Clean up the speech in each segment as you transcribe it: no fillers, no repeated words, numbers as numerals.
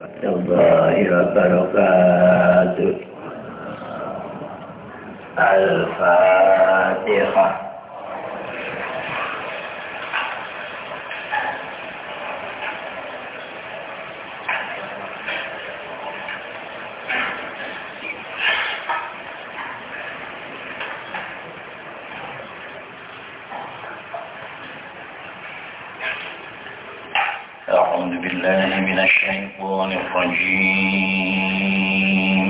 الله وبركاته. الفاتحة. أعوذ بالله من الشيطان الرجيم.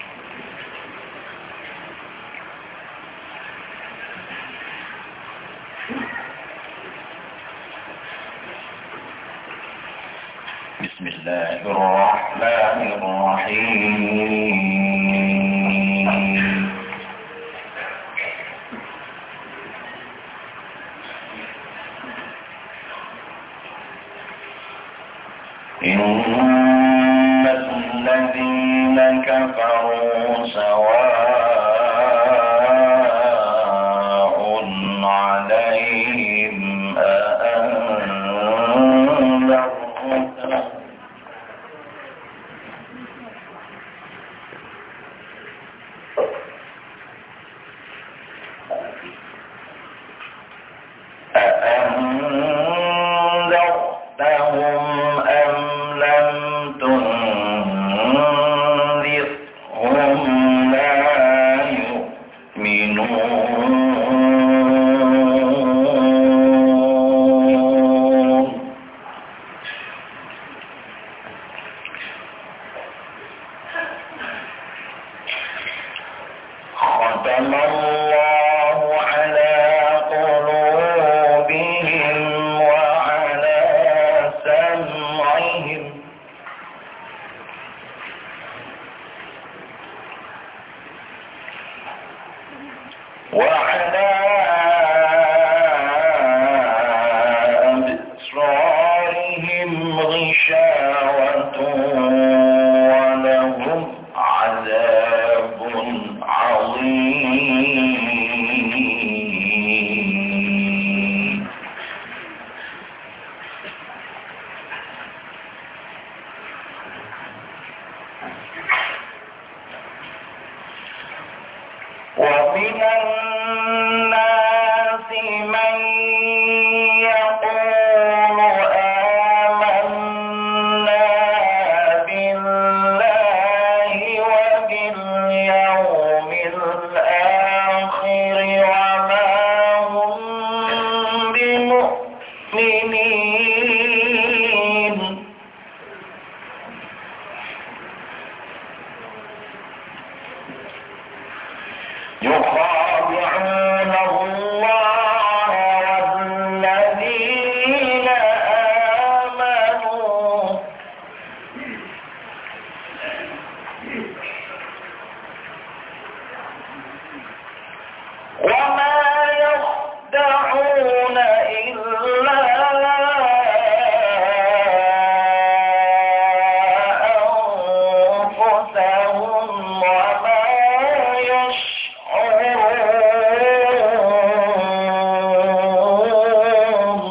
بسم الله الرحمن الرحيم. إن الذين كفروا سواء عليهم أأنذرتهم أم لم تنذرهم لا يؤمنون. ختم الله على قلوبهم وعلى سمعهم وعلى أبصارهم غشاوة ولهم عذاب عظيم. ومن الناس من يقول آمنا بالله وباليوم الآخر وما هم بمؤمنين. يخادعون الله والذين آمنوا وما يخدعون إلا أنفسهم وما يشعرون.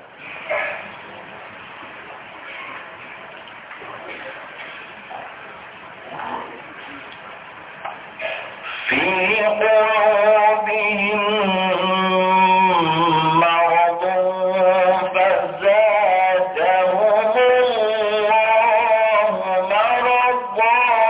في قلوبهم مرض فزادهم الله مرضا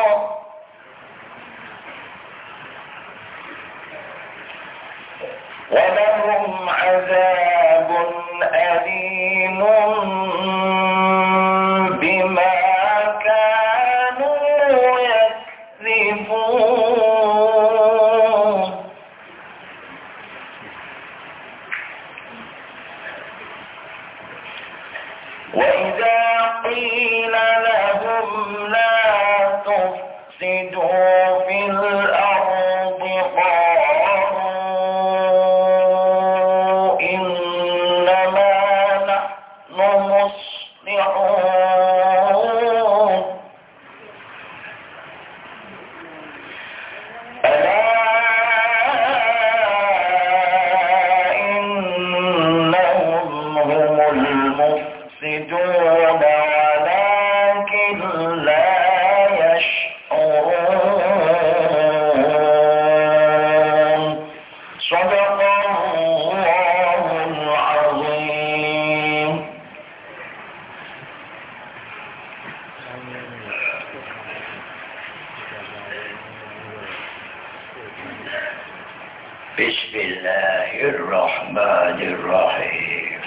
ولهم عذاب أليم بما كانوا يكذبون. وإذا قيل لهم لا تفسدوا في الأرض قالوا إنما نحن مصلحون. ألا إنهم هم المفسدون ولكن لا يشعرون صدق الله العظيم. Bismillahirrahmanirrahim.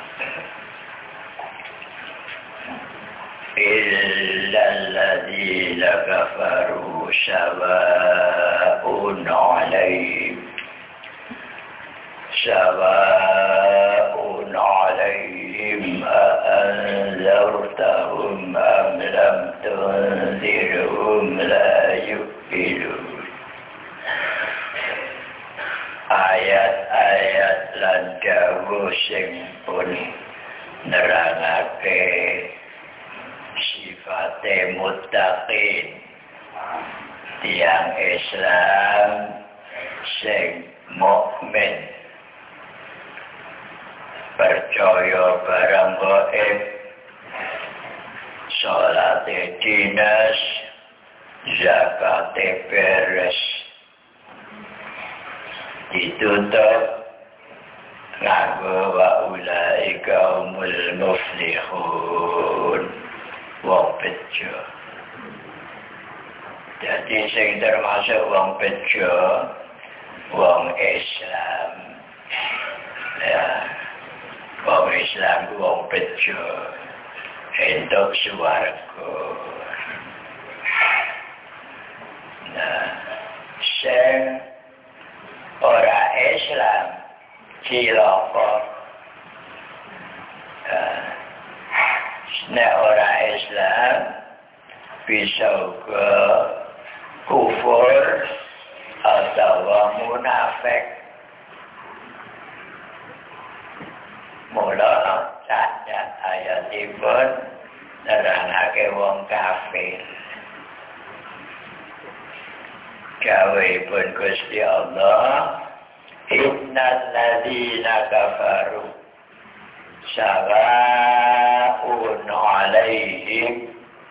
Illalladzina kafaru sawa'un 'alaihim a'anzartahum am lam tunzirhum la yu'minun. Ayat-ayat lan dawuh sing pun nerangake sifate muttaqin tiyang Islam sing mukmin percaya barang gaib, salate dinas, zakate beres, ditutup nganggo wa ulaika humul muflihun, wong bejo. Jadi sing termasuk wong bejo, wong Islam. Ya, wong Islam wong bejo, entuk swarga. Nah, sing ora Islam cilaka. Nek ora Islam bisa uga kufur atau munafik. Mula cacat ayatipun nerangake wong kafir. Gawehipun Gusti Allah, innal ladzina kafaru sawa'un 'alaihim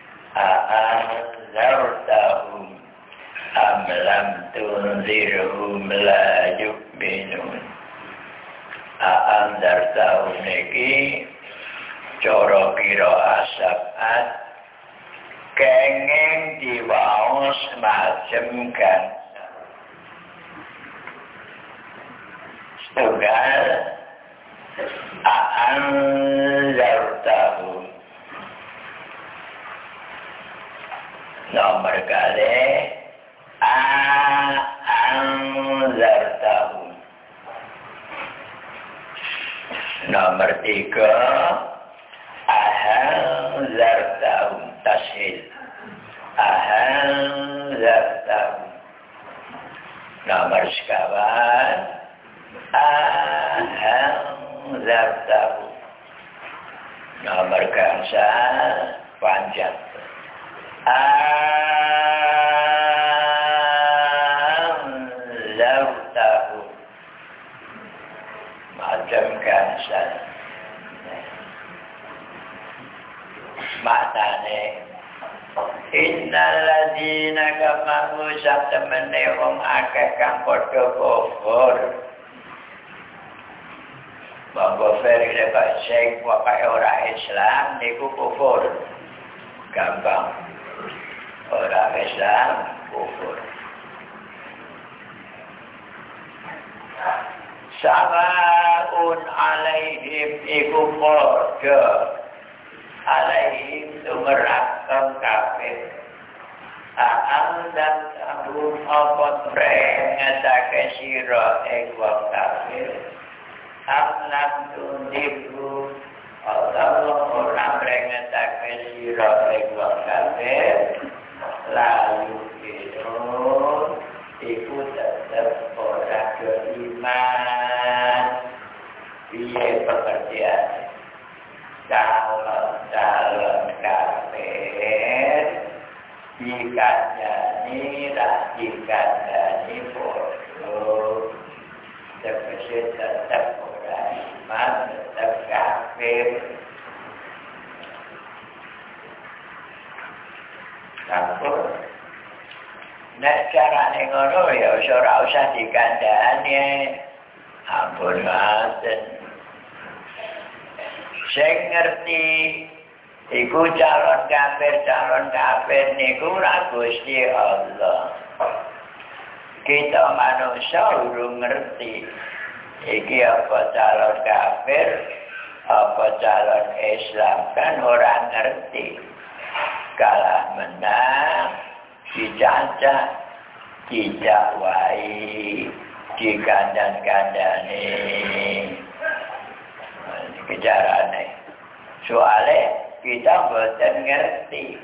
a'anzartahum am lam tunzirhum la yu'minun. A'anzartahum niki cara qiraat Sab'at kenging diwaos macem kan setunggal a'anzartahum. Nomor kali a'anzartahum. Nomor 3 a'anzartahum tashil. A'anzartahum. Nomor sekawan a'anzartahum. Nomor gangsal panjang a'anzartahum. Macam gangsal maknane innal ladzina kafaru satamene wong akeh kang padha kufur. Bangga ferile Pak Syekh wae ora Islam niku kufur. Gampang. Ora Islam kufur. Sawa'un 'alaihim iku padha alaihim tumerakan kafir. A'andan tahum apa prengatake sira ing wong kafir. Amlam tundiku Allah ora prengatake sira ing wong kafir. Lalu itu iku tetep ora iman. Piye pengertian? Calon kafir jikanya nira jikanya bodoh terkesih tetap orang iman tetap kafir. Sampun. Nek carane ngono ya ora usah dikandhani. Ampun ngaten. Sing ngerti iku calon kafir niku ora Gusti Allah. Kita manusia urung ngerti iki apa calon kafir, apa calon Islam kan orang ngerti. Kalah menang dicacah, didakwai, dikandang-kandani. Kejarane. Soalnya kita mboten ngerti.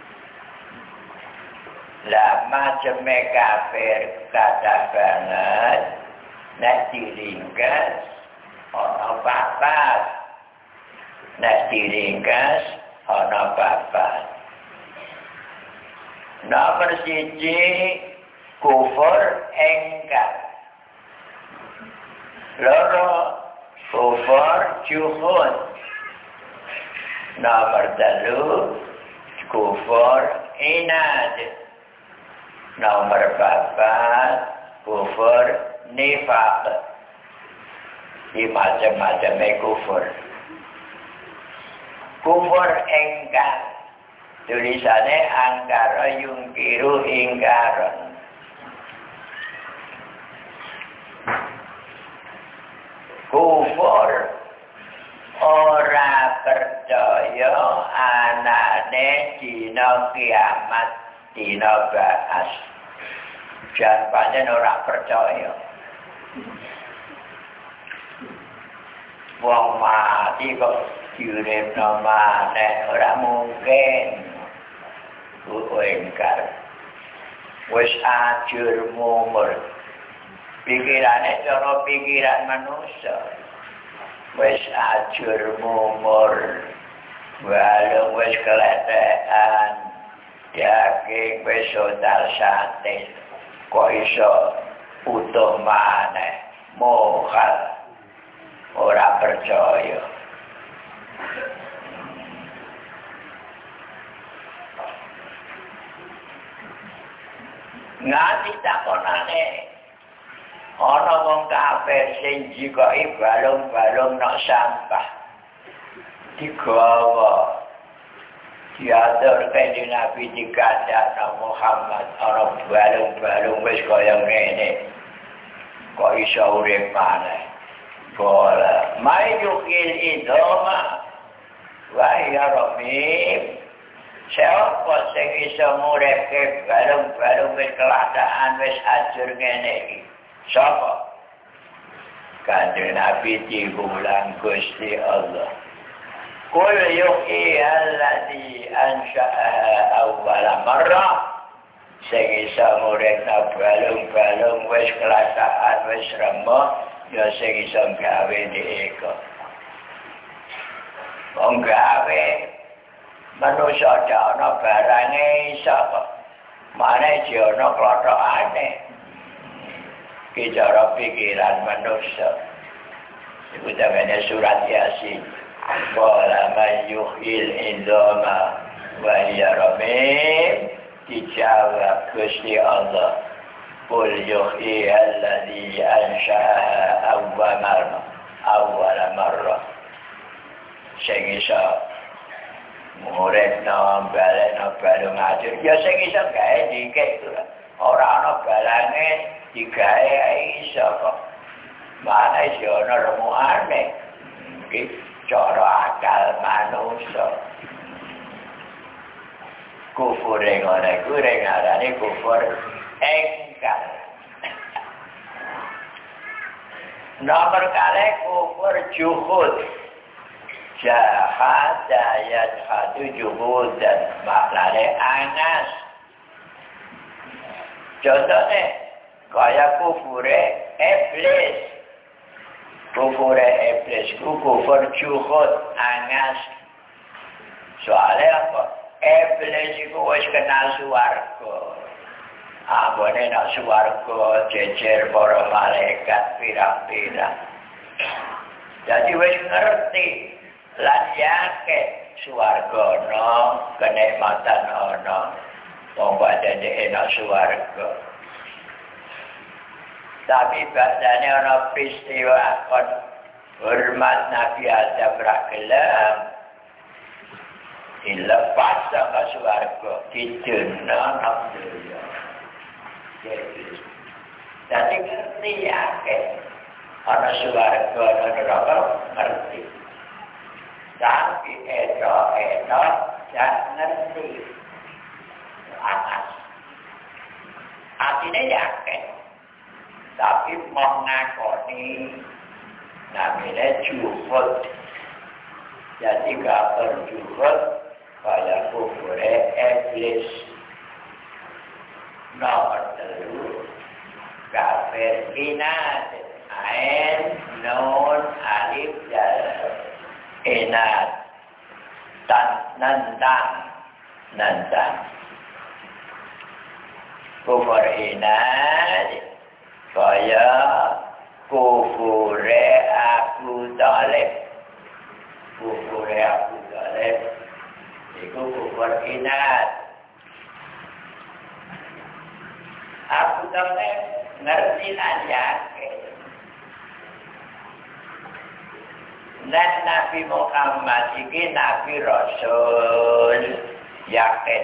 Lah macam kafir kata banget, nek diringkas ana papat. Nek diringkas ana papat. Nomor 1 kufur engkar. Loro kufur juhud. Nomor 3 kufur inad. Nomor 4 kufur nifaq. Di macam-macam kufur. Kufur engkar. Tulisannya angkara yungkiru ingkaron. Kufur ora percaya anane dina kiamat, dina ba'as. Jan pancen ora percaya. Wong mati kok diuripno maneh ora mungkin. Engkar. Wis ajur mumur. Pikirane cara pikiran manusia. Wis ajur mumur. Walung wis keletekan. Daging wis total sate. Kok iso utuh maneh. Mohal. Ora percaya. Nganti takonane ana wong kafir sing jikoki balung-balung nok sampah digawa diatur kanjeng Nabi dikandakno Muhammad ana balung-balung wis kaya ngene kok iso urip maneh bola mayukil idoma wa ya rabbi. Siapa sing iso nguripke balung-balung wis keladaan wis ajur ngene iki? Sapa? Kanjeng Nabi diulang Gusti Allah. Qul yuhyi alladzi ansha'a awwala marrah. Sing iso nguripna balung-balung wis keladaan wis remuk ya sing iso gawe iki. Wong gawe manusia ana barange sapa mane ana klothokane cara pikiran manusia iku jamane surat Yasin wala mayyuhil indoma wa yaramim dijawab Gusti Allah qul yuhyi alladzi ansha'a awwala marrah sing iso muridna balekna balung ajur ya sing iso gawe dikek ora ana balange digawe iso kok mana iso ana remukane iki cara akal manusia kufur ngono kuwi ngarane kufur engkar nomor kali kufur juhud jahat ayat hadu juhud dan maknane anas. Contohnya kaya kufure iblis. Kufure iblis kufur juhud anas. Soalnya apa? Iblis itu wis kenal swarga. Abone nak swarga jejer para malaikat pirang-pirang. Jadi wis ngerti lan yakin swarga ana kenikmatan ana wong pancen enak swarga. Tapi badane ana peristiwa kon hormat Nabi Adam ra gelem dilepas sama swarga didono nang dunya. Jadi ngerti akeh ana swarga ana neraka ngerti. Tapi enak jangan ngerti atas. Artinya yakin. Tapi mengakoni namanya juhud. Jadi kafir juhud kaya kufur iblis. Nomor 3 kafir inat. Ain, nun, alif, dan inat. Nantang. Kufur inat kaya kufure Abu Talib. Iku kufur inat. Abu Talib ngerti lan yakin. Dan Nabi Muhammad iki Nabi Rasul yakin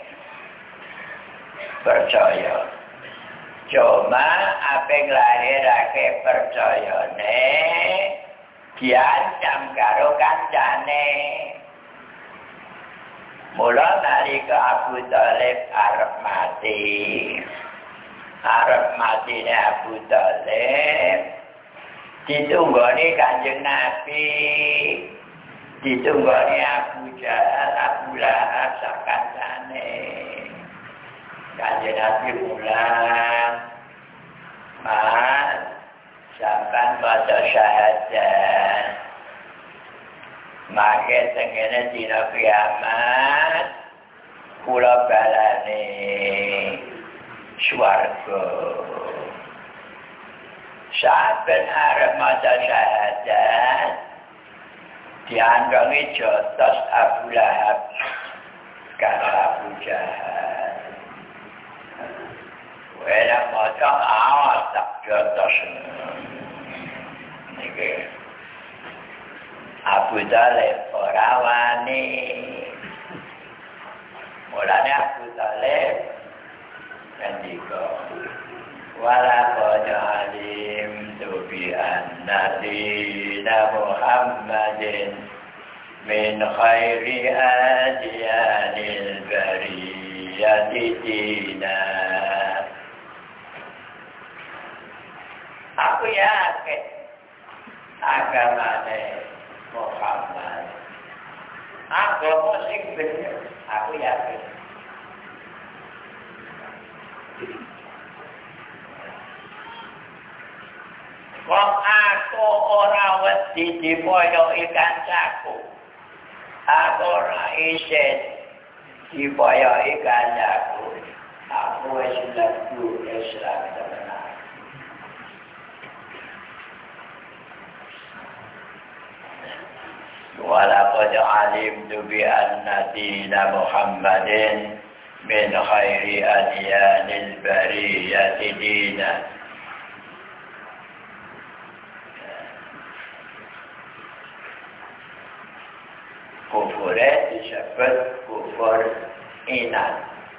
percaya. Cuma apa yang lahirake percayane diancam karo kancane. Mula nalika Abu Talib arep mati Abu Talib ditunggoni Kanjeng Nabi, ditunggoni Abu Jahal, Abu Lahab sakancane. Kanjeng Nabi mulang, Mas, sampan maca syahadat. Maka tengene dina kiamat, kula balane swarga. Saben arep maca syahadat, diandongi jotos Abu Lahab karo Abu Jahal. Wela maca awas tak jotos. Niki Abu Talib ora wani. Mulane Abu Talib ngendika wala qad alimtu bi anna dina Muhammadin min khairi adyanil bariyati dina. Aku yakin agamane Muhammad agama sing bener, aku yakin. Wong aku ora wedi dipoyoki kancaku. Aku ora isin dipoyoki kancaku. Aku wis mlebu Islam tenan. Walaqad alimtu bi anna dina Muhammadin min khairi adyanil bariyati dina. Kufur disebut kufur inat.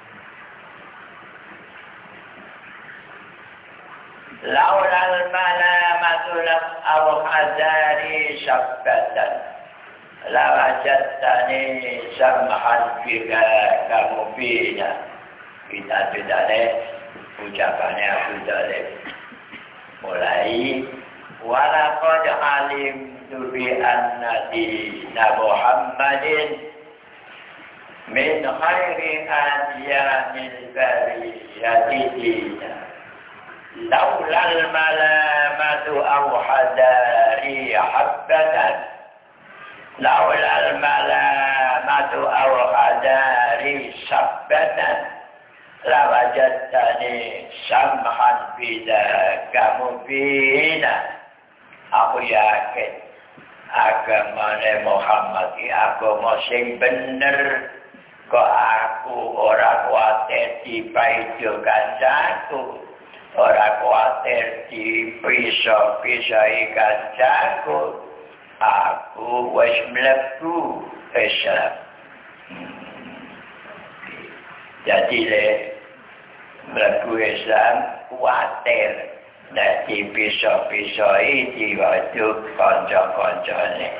Laulal malamatu aw hazari syabbatan lawajatani samhan bika kamubina. Kita bedane ucapannya Abu Talib. Mulai walaqad alimtu bi anna dina Muhammadin min khairi adyanil bariyati dina. Laulal malamatu aw hadari habbatan laulal malamatu aw hadari sabbatan lawajatani samhan bidaka mubina. Aku yakin agamane Muhammad iki agama sing bener. Kok aku ora kuat kuatir dipaido kancaku, ora kuatir dipisah-pisahi kancaku, aku wis mlebu Islam. Jadi mlebu Islam kuatir nek dipisah-pisahi diwaduk kanca-kancane.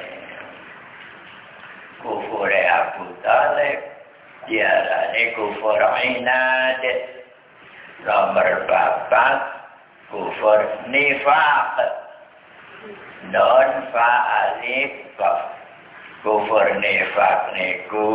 Kufur Abu Talib diarani kufur inad. Nomor 4 kufur nifaq. Non fa'alif kufur nifaq niku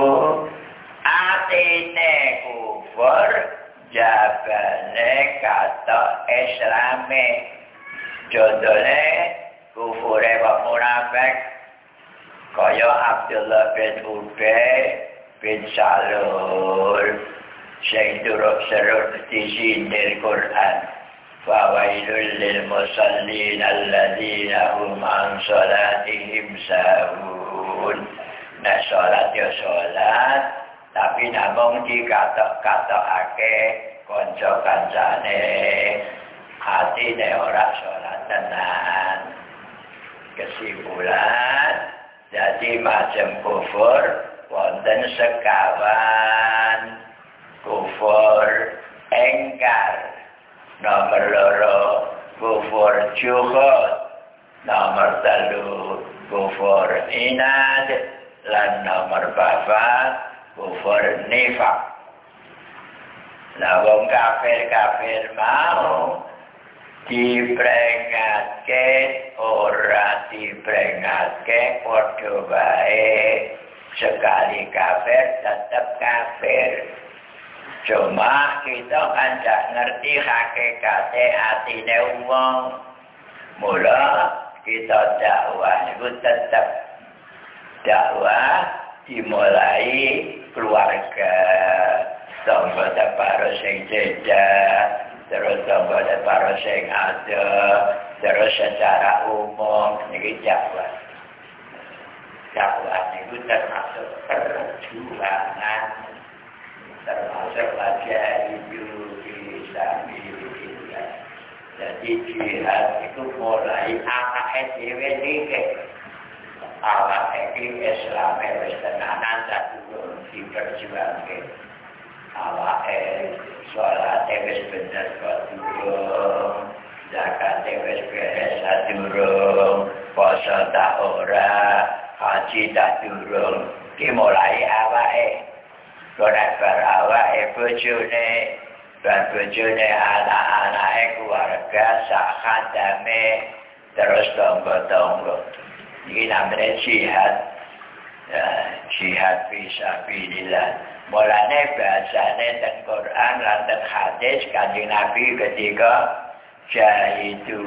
atine kufur jabane kata Islame. Contohnya kufure wong munafik kaya Abdullah bin Ubay bin Salul sing durung serut disindir Quran. Fawailul lil musallin alladzina hum an salatihim sahun. Nah salat ya salat, tapi namung dikata-katake kanca-kancane, atine ora salat tenan. Kesimpulan, jadi macam kufur wonten sekawan. Kufur engkar. Nomor 2 kufur juhud. Nomor 3 kufur inad. Lan nomor 4 kufur nifaq. Lah wong kafir mau diperingatke ora diperingatke padha wae. Sekali kafir tetap kafir. Cuma kita kan tak ngerti hakikate atine wong. Mula kita dakwah itu tetap dakwah dimulai keluarga. Tangga separo sing jejak, terus tangga separo sing ada, terus secara umum niki dakwah. Dakwah itu termasuk perjuangan, termasuk belajar hidup di sabilillah. Jadi jihad itu mulai awake dhewe iki. Awake iki Islam wis tenanan sadurung diperjuangke. Awake salat wis bener kok durung, zakat wis beres sadurung, puasa tak ora, haji tak durung. Dimulai awake. Ora bar awake bojone, bar bojone anak-anake keluarga sak khandame terus tangga-tangga. Iki namanya jihad. Jihad fisabilillah. Mulane bahasane teng Quran lan teng hadis Kanjeng Nabi ketika jahidu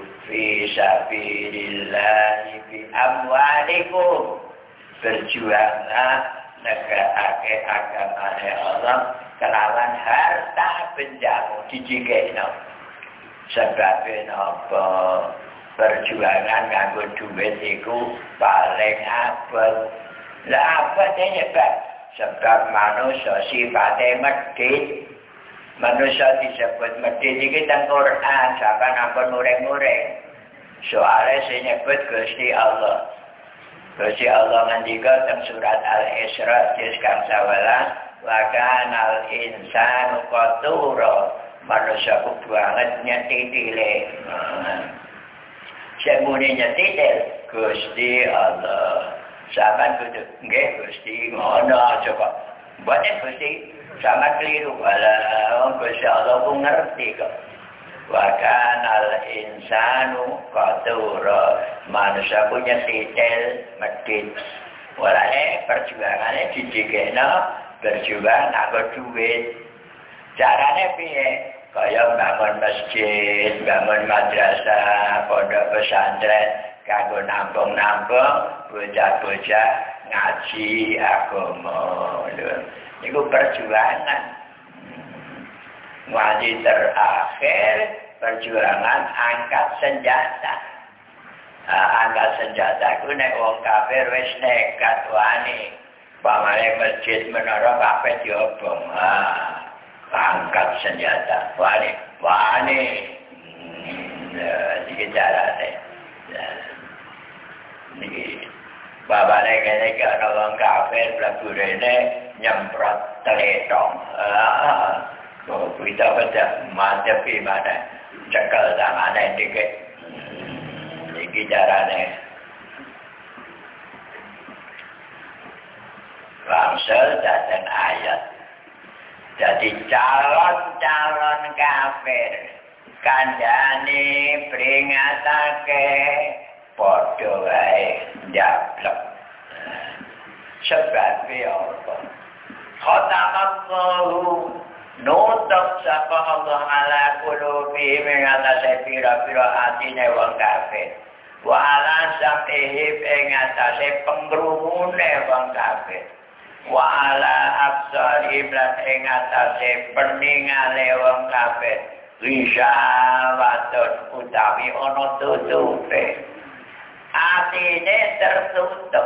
fisabilillah bi amwalikum, berjuanglah negakake agamane Allah kelawan harta bendamu dijikekno. Sebab napa? Perjuangan nganggo duit iku paling abot. Lah apa nyebab? Sebab manusia sifatnya medit. Manusia disebut medit iki teng Quran sampeyan ampun mureng-mureng. Soale sing nyebut Gusti Allah. Gusti Allah ngendika teng surat Al-Isra ayat 11, wa kanal insanu qatura. Manusia ku banget nyetitile. Sing muni nyetitil Gusti Allah. Sampeyan kudu nggih Gusti ngono aja kok. Mboten Gusti sampeyan keliru. Walah Gusti Allah ku ngerti kok. Wa kanal insanu qatura. Manusia punya titel medit. Walane perjuangane dijikekno berjuang nganggo duit. Carane piye? Kaya bangun masjid, bangun madrasah, pondok pesantren, kanggo nampung-nampung bocah-bocah ngaji agama. Niku perjuangan. Ngaji terakhir perjuangan angkat senjata. Angkat senjata ku nek wong kafir wis nekat wani. Pamane masjid menara kabeh diobong. angkat senjata. Wani. Ini caranya. Ini bapaknya kayaknya kalau orang kafir pelaku ini nyemprot teletong. Kita baca mantap mana cekal tangannya dikit. Ini caranya. Langsung datang ayat. Jadi calon-calon kafir kandhane peringatake padha wae njablek. Sebab apa? Khatamallahu nutup sapa Allah ala qulubi mengatasi pira-pira atine wong kafir. Wa ala sam'ihim ing atase pengrungune wong kafir. Wa ala absarihim lan ing atase peningale wong kafir. Wisawatun utawi ana tutupe. Atine tertutup.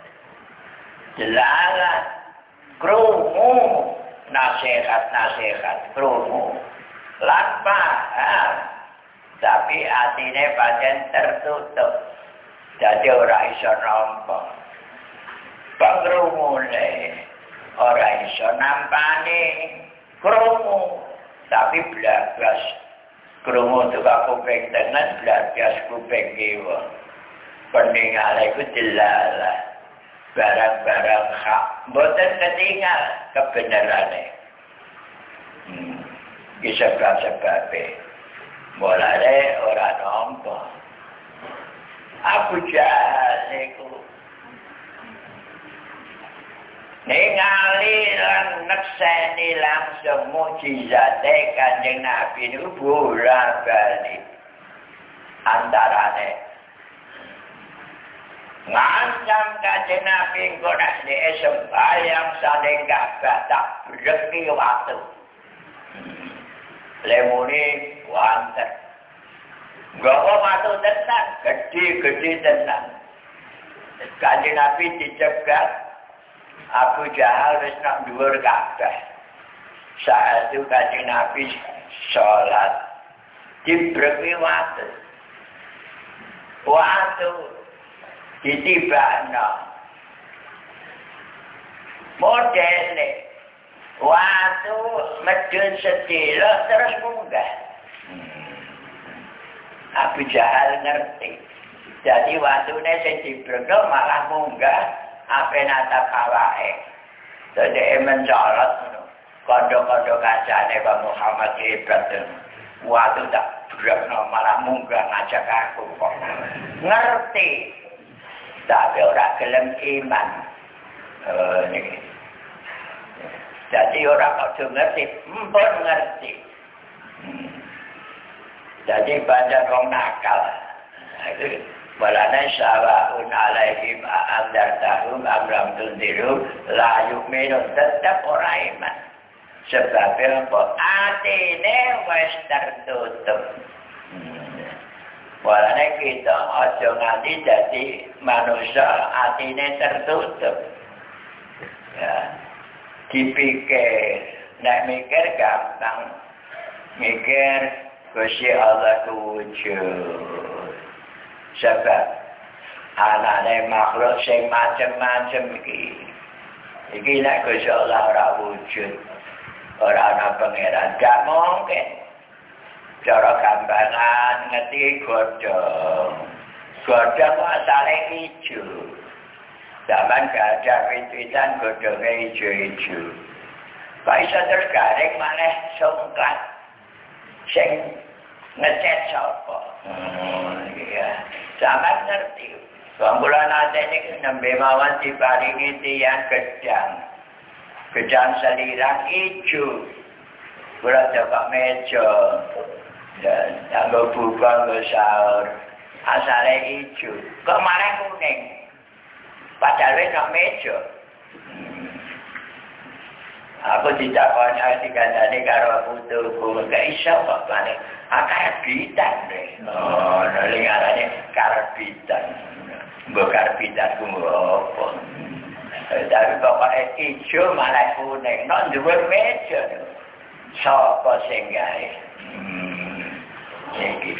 Jelalah krungu nasihat krungu lan paham tapi atine pancen tertutup jadi ora iso nampa pangrungune ora iso nampani krungu tapi blas krungu tukang kuping tengen blas kuping kiwa peningale iku jelalah barang-barang hak mboten ketinggal kebenarannya. Sebab-sebabnya mulane ora nampa. Abu Jahal niku ningali lan nekseni langsung mukjizate Kanjeng Nabi niku bola-bali antarane ngancam Kanjeng Nabi ngono nek sembayang saling Ka'bah tak reki waktu. Lemune wanten. Gawa waktu tenan, gede-gede tenan. Kanjeng Nabi dicegat Abu Jahal wis nak dhuwur Ka'bah. Saat itu Kanjeng Nabi salat dibreki waktu. Waktu ditibakno modele waktu medun sedilo terus munggah. Abu Jahal ngerti jadi waktune sing dibrekno malah munggah ape natap awake dadi mencolot kondo-kondo kacane Pak Muhammad hebat waktu tak brekno malah munggah ngajak aku kok ngerti tapi orang gelem iman. Jadi orang kudu ngerti, mpun ngerti. Jadi banyak orang nakal. Walana sawa'un alaihim a'andartahum amram tundiru la yu'minun tetap orang iman. Sebabnya apa? Atine wis tertutup. Walane kita aja nganti dadi manusia atine tertutup. Ya. Dipikir, nek mikir gampang. Mikir Gusti Allah wujud. Sebab anane makhluk sing macem-macem iki. Iki nek Gusti Allah ora wujud, ora ana pangeran, gak mungkin. Cara gambaran ngerti godhong. Godhong asale ijo. Zaman gajah wit-witan godhonge ijo-ijo. Kok iso terus garing maneh songkat. Sing ngecat sapa? Iya. Zaman ngerti. Kula nate niki nembe mawon diparingi tiyang gedang. Gedang seliran ijo. Kula coba meja. Dan tambah buka ke sahur asalnya hijau kemarin kuning padahal nak meja aku tidak pernah dikandani karo putuku gak iso kok paling karbitan deh lingarannya karbitan mbok karbitan ku apa tapi pokoknya hijau malah kuning nak dhuwur meja sapa sing gawe iki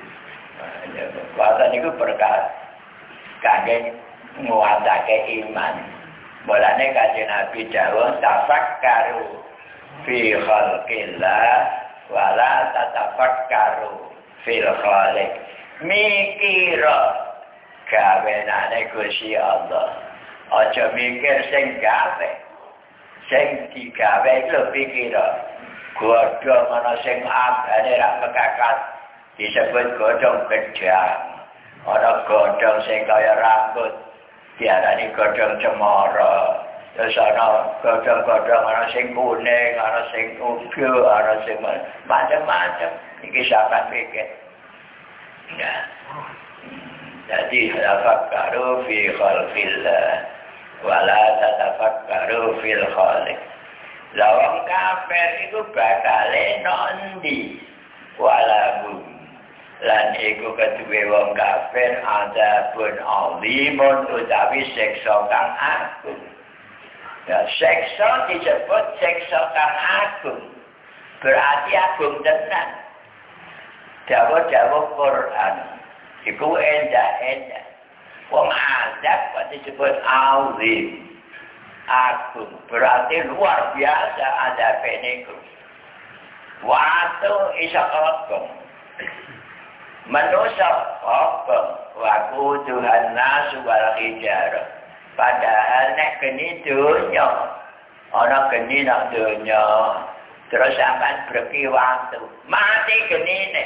watan iku berkah kangge nguatake iman bolane kanjeng Nabi dawuh tafakkaru fi khalqillah wala tatafakkaru fil khaliq mikira gawenane Gusti Allah aja mikir sing gawe sing digawe lho pikira godhong ana sing abane ra mekakat disebut godhong gedang ana godhong sing kaya rambut diarani godhong cemara terus ana godhong-godhong ana sing kuning ana sing ungu ana sing macam-macam iki sampeyan pikir ya jadi tafakkaru fi khalqillah wala tatafakkaru fil khaliq lawang kafir itu bakal nondi walahum lan iku kedue wong kafir azabun alimun utawi siksa kang agung ya siksa disebut siksa kang agung berarti agung tenan dawuh Quran iku endah-endah wong azab kok disebut alim agung berarti luar biasa azabe niku waktu isa agung manusia agung waku Tuhan nasu wal hijarah padahal nek geni dunya ana geni nak dunya terus sampean berki waktu mati genine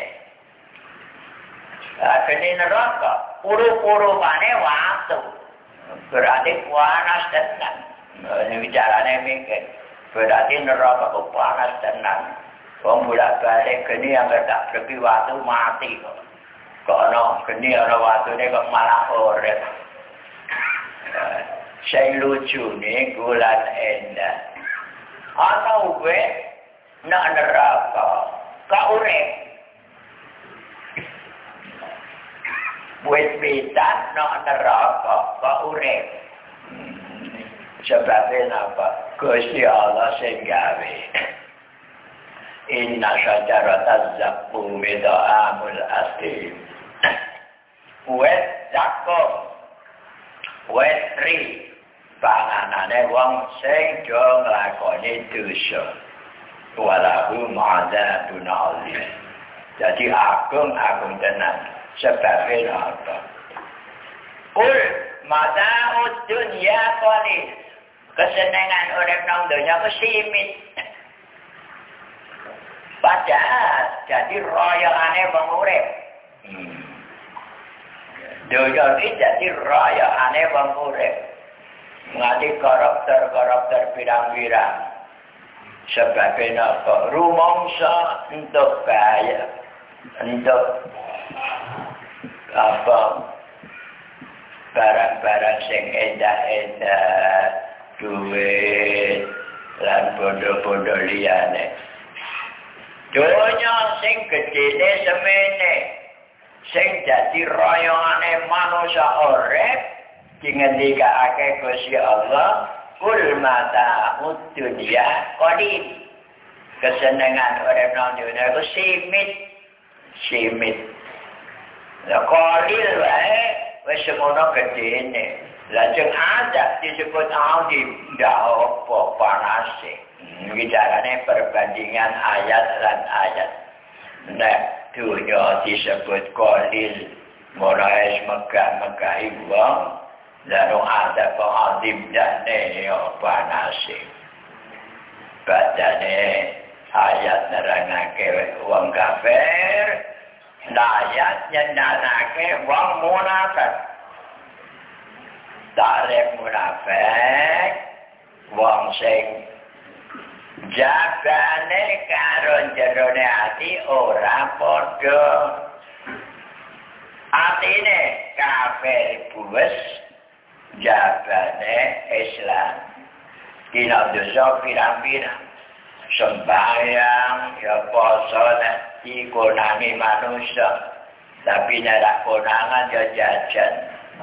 geni neraka puru-puru pane waktu berarti panas tenan ini bicaranya mikir berarti neraka kok panas tenan wong bolak-balik geni yang tak berki waktu mati kok ana geni ana waktune kok malah urip sing lucune gulan endah ana uwe nak neraka ka urip wis pitan nak neraka ka urip sebabnya apa? Gusti Allah sing gawe. Inna syajarataz zaqqum ta'amul asim. Wet zaqqum. Wet tri. Panganane wong sing do nglakoni dosa. Walahu ma'adzabun alim. Jadi agung tenan. Sebabnya apa? Qul mata'ud dunya qalil. Kesenangan urip nang donya kesimit. Padahal jadi royalane wong urip. Donya iki jadi royalane wong urip. Ngati karakter pirang-pirang. Sebabnya apa? Rumangsa untuk kaya, untuk apa? Barang-barang sing endah-endah duit lan bondo-bondo liyane donya sing gedene semene sing dadi royongane manusa urip dingendikake Gusti Allah kul mata dunya qalil kesenengan urip nang dunya ku simit la qalil wae wis semono gedene lajeng ada disebut alim ndak apa panase bicarane perbandingan ayat dan ayat nek dunya disebut qalil mulai megah-megah wong lalu ada alim dane panase badane ayat nerangake wong kafir ayat nyenanake wong munafik tarif munafik wong sing jagane karo jerone ati ora padha atine kafir buwes jagane Islam dina dosa pirang-pirang sembahyang ya poso dikonangi manusia tapi nek konangan ya jajan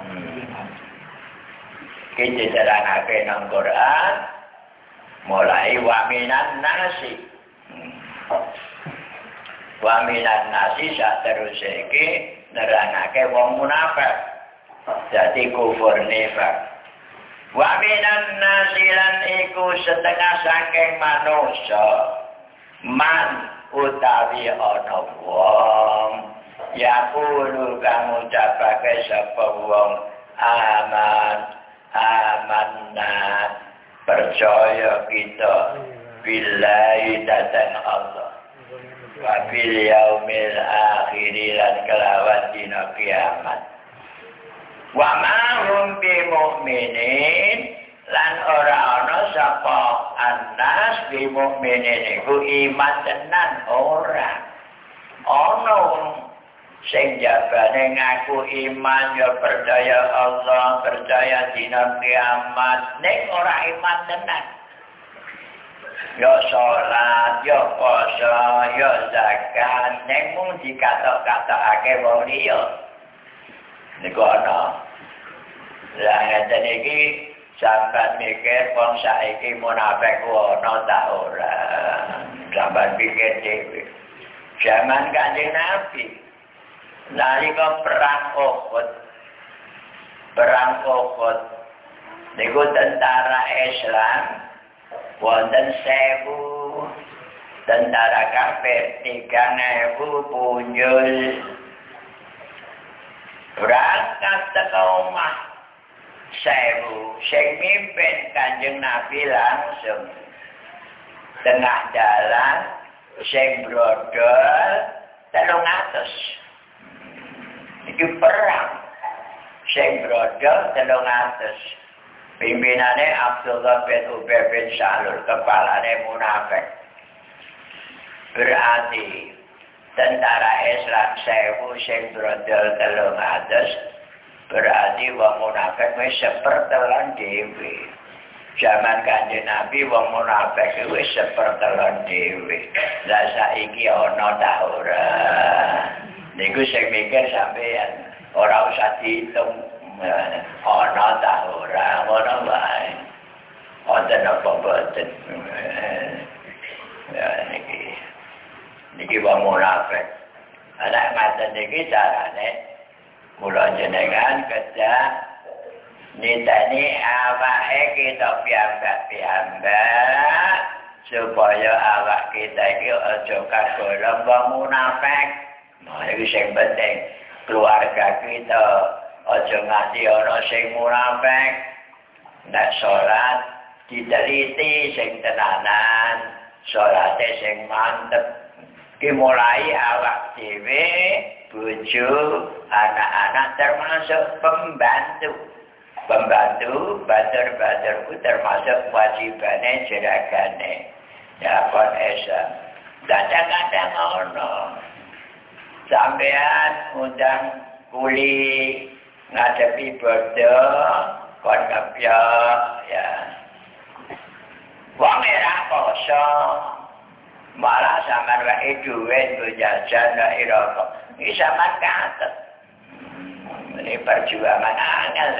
kita terangake nang Quran mulai waminan nasi Wa minan nasi sateruse iki nerangake wong munafik. Dadi kufur nifak. Wa minan nasi lan iku setengah saking manusa. Man utawi ana wong yaqulu kang ucapake sapa wong amanna percaya kita billahi datang Allah wa bil yaumil akhir lan kelawan dina kiamat wa ma hum bi mu'minin lan ora ana sapa anas bi mu'minin iku iman tenan ora ana sing jabane ngaku iman ya percaya Allah percaya dina kiamat ning ora iman tenan ya salat ya puasa ya zakat ning mung dikatok-katokake wong liya niku ana lah ngeten iki sampeyan mikir wong saiki munafik ana ta ora sampeyan pikir dhewe zaman Kanjeng Nabi nalika perang Uhud niku tentara Islam wonten 1000 tentara kafir 3000 punjul berangkat teka omah 1000 sing mimpin Kanjeng Nabi langsung tengah dalan sing brodol 300 iki perang sing brodol 300 pimpinane Abdullah bin Ubay bin Salul kepalane munafik berarti tentara Islam 1000 sing brodol 300 berarti wong munafik wis sepertelan dhewe zaman Kanjeng Nabi wong munafik wis sepertelan dhewe lah saiki ana ta ora niku sing mikir sampeyan ora usah diitung ana ta ora ngono wae wonten apa boten ya niki wong munafik ana ngaten niki carane kula jenengan kedah nitani awake kita piyambak supaya awak kita iki aja kagolong wong munafik. Nah, iki sing penting keluarga kita aja nganti ana sing munafik. Nek salat diteliti sing tenanan, salate sing mantep. Ki mulai awak dhewe, bojo, anak-anak termasuk pembantu. Pembantu, batur-baturku termasuk wajibane jeragane. Ya kon Islam. Kadang-kadang ono sampean undang kuli ngadepi bodo kon kepyok ya. Wong ora poso malah sampean wae duit go jajan wae rokok. Iki sampean katet. Ini perjuangan angel.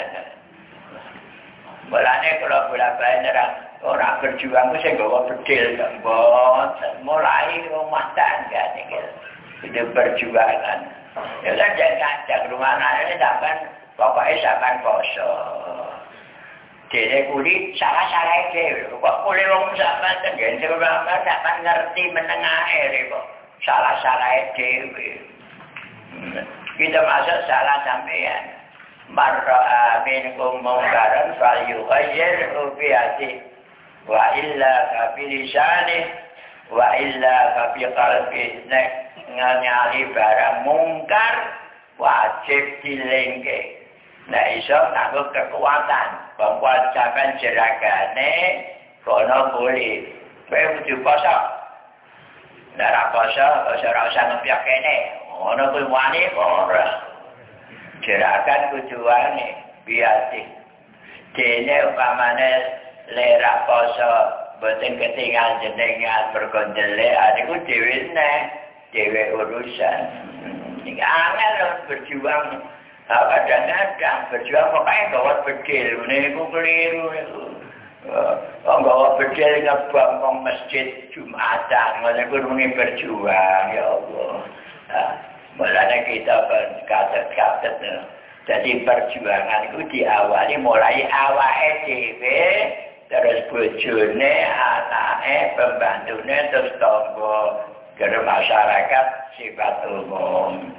Mulane kula bola-bali nerang ora berjuang sing gawa bedil mboten mulai rumah tangga niki. Itu perjuangan. Ya kan jangan rumah nane sampean pokoke sampean poso. Dene kulit salah-salah dhewe. Kok kulit wong sampean tengen sampean ngerti menengahe kok salah-salah dhewe. Kita masuk salah sampean. Marra minkum mungkaran falyughayyirhu bi yadihi wa illa bi lisanihi wa illa bi qalbihi. Nek nyali barang mungkar wajib dilengke. Nek iso nganggo kekuatan, bahwa sampean jeragane kono boleh. Kowe kudu poso. Nek ora poso, ora usah ngepyok kene. Ono kuwi wani ora. Jerakan tujuane biati. Dene upamane lera poso boten ketinggal jenengan berkondele niku dhewe urusan. Iki angel berjuang kadang-kadang berjuang pokoknya gawat bedil niku keliru niku. Nggawa bedil ngebom masjid Jumatan, ngono kuwi berjuang ya Allah. Mulanya kita berkatet-katet. Jadi perjuangan itu diawali mulai awake dhewe, terus bojone, anake, pembantune, terus tangga, terus masyarakat sifat umum.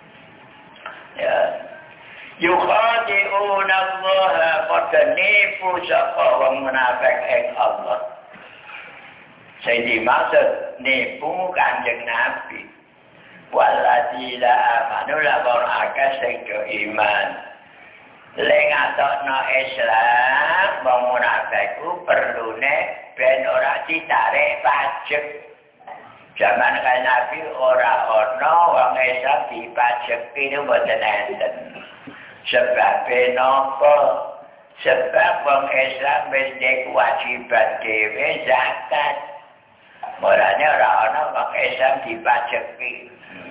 Ya. Yukhadi'una Allah pada nipu sapa wong munafik ing Allah. Sing dimaksud nipu Kanjeng Nabi. Waladila amanu labor akeh sing do iman. Leng atokno Islam wong munafik ku perlune ben ora ditarik pajak. Zaman Kanjeng Nabi ora ana wong Islam dipajeki niku mboten enten. Sebab napa? Sebab wong Islam wis kewajiban dhewe zakat. Mulane ora ana wong Islam dipajeki.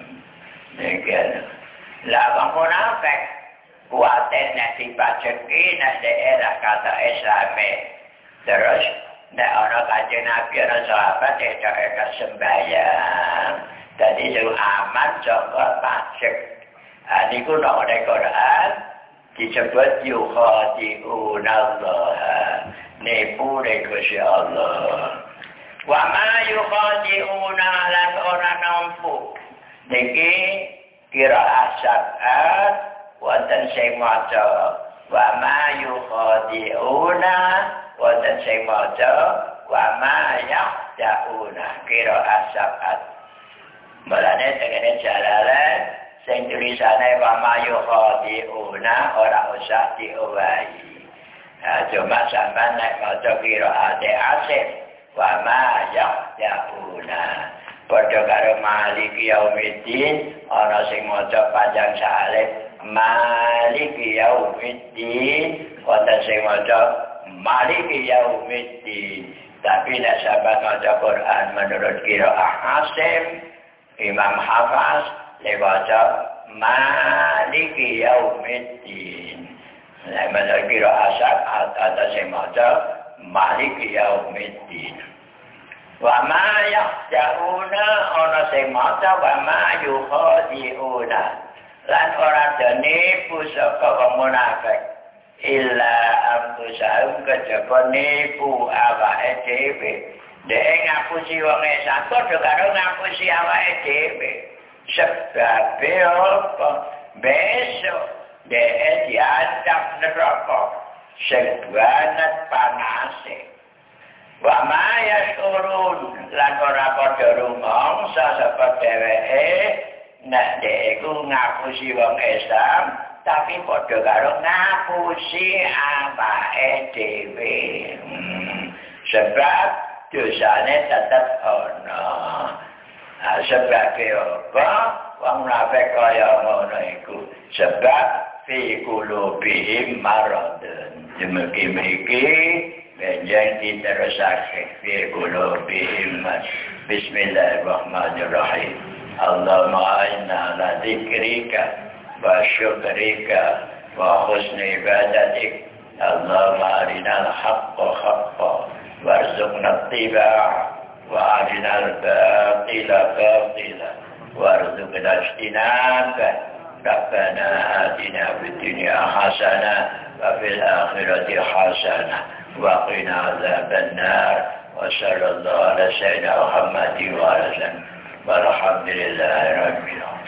Lah wong munafik kuwatir nek dipajeki nek daerah kata Islame. Terus nek ana Kanjeng Nabi ana sahabat eka sembahyang. Dadi sing aman saka pajak. Niku nek ning Quran disebut yukhadi'una Allah. Nipu Gusti Allah. Wa ma yukhadi'una lan ora nampu. Niki kira asyabat wonten sing maca wa ma yukhadi'una wonten sing maca wa ma yakhdauna kira asyabat. Mulane tengene jalalan sing tulisane wa ma yukhadi'una ora usah diowahi. Cuma sampean nek maca kira asif wa ma yakhdauna. Padha karo Maliki Yaumiddin ana sing maca panjang saleh Maliki Yaumiddin ana sing maca Maliki Yaumiddin. Tapi nek sahabat maca Quran menurut qiraah Hasim Imam Hafaz lewaca Maliki Yaumiddin. Nek menurut qiraah Syafi'i ana sing maca Maliki Yaumiddin. Wa ma yakhdauna ana sing maca wa ma yukhadiuna lan ora dene pusaka wong munafik illa ambusahum kejaba nipu awake dhewe dhek ngapusi wong Islam padha karo ngapusi awake dhewe sebab apa besok dhek diadab neraka sing banget panase. Wa ma yashurun lan ora padha rumangsa sapa dheweke nek dheku ngapusi wong Islam tapi padha karo ngapusi awake dhewe. Sebab dosane tetep ana. Sebab apa? Wong munafik kaya ngono iku. Sebab fi qulubihim maradun. Demikian menjadi diterusake fi qulubihim. Bismillahirrahmanirrahim. Allahumma inna ala dzikrika wa syukrika wa husni ibadatik. Allahumma arinal haqqa haqqan warzuqna ittiba'a wa arinal batila batila warzuqna ijtinaba. Rabbana atina fid dunya hasanah wa fil akhirati hasanah wa qina adzabannar wa sallallahu ala sayyidina Muhammadin wa ala alihi walhamdulillahi rabbil alamin.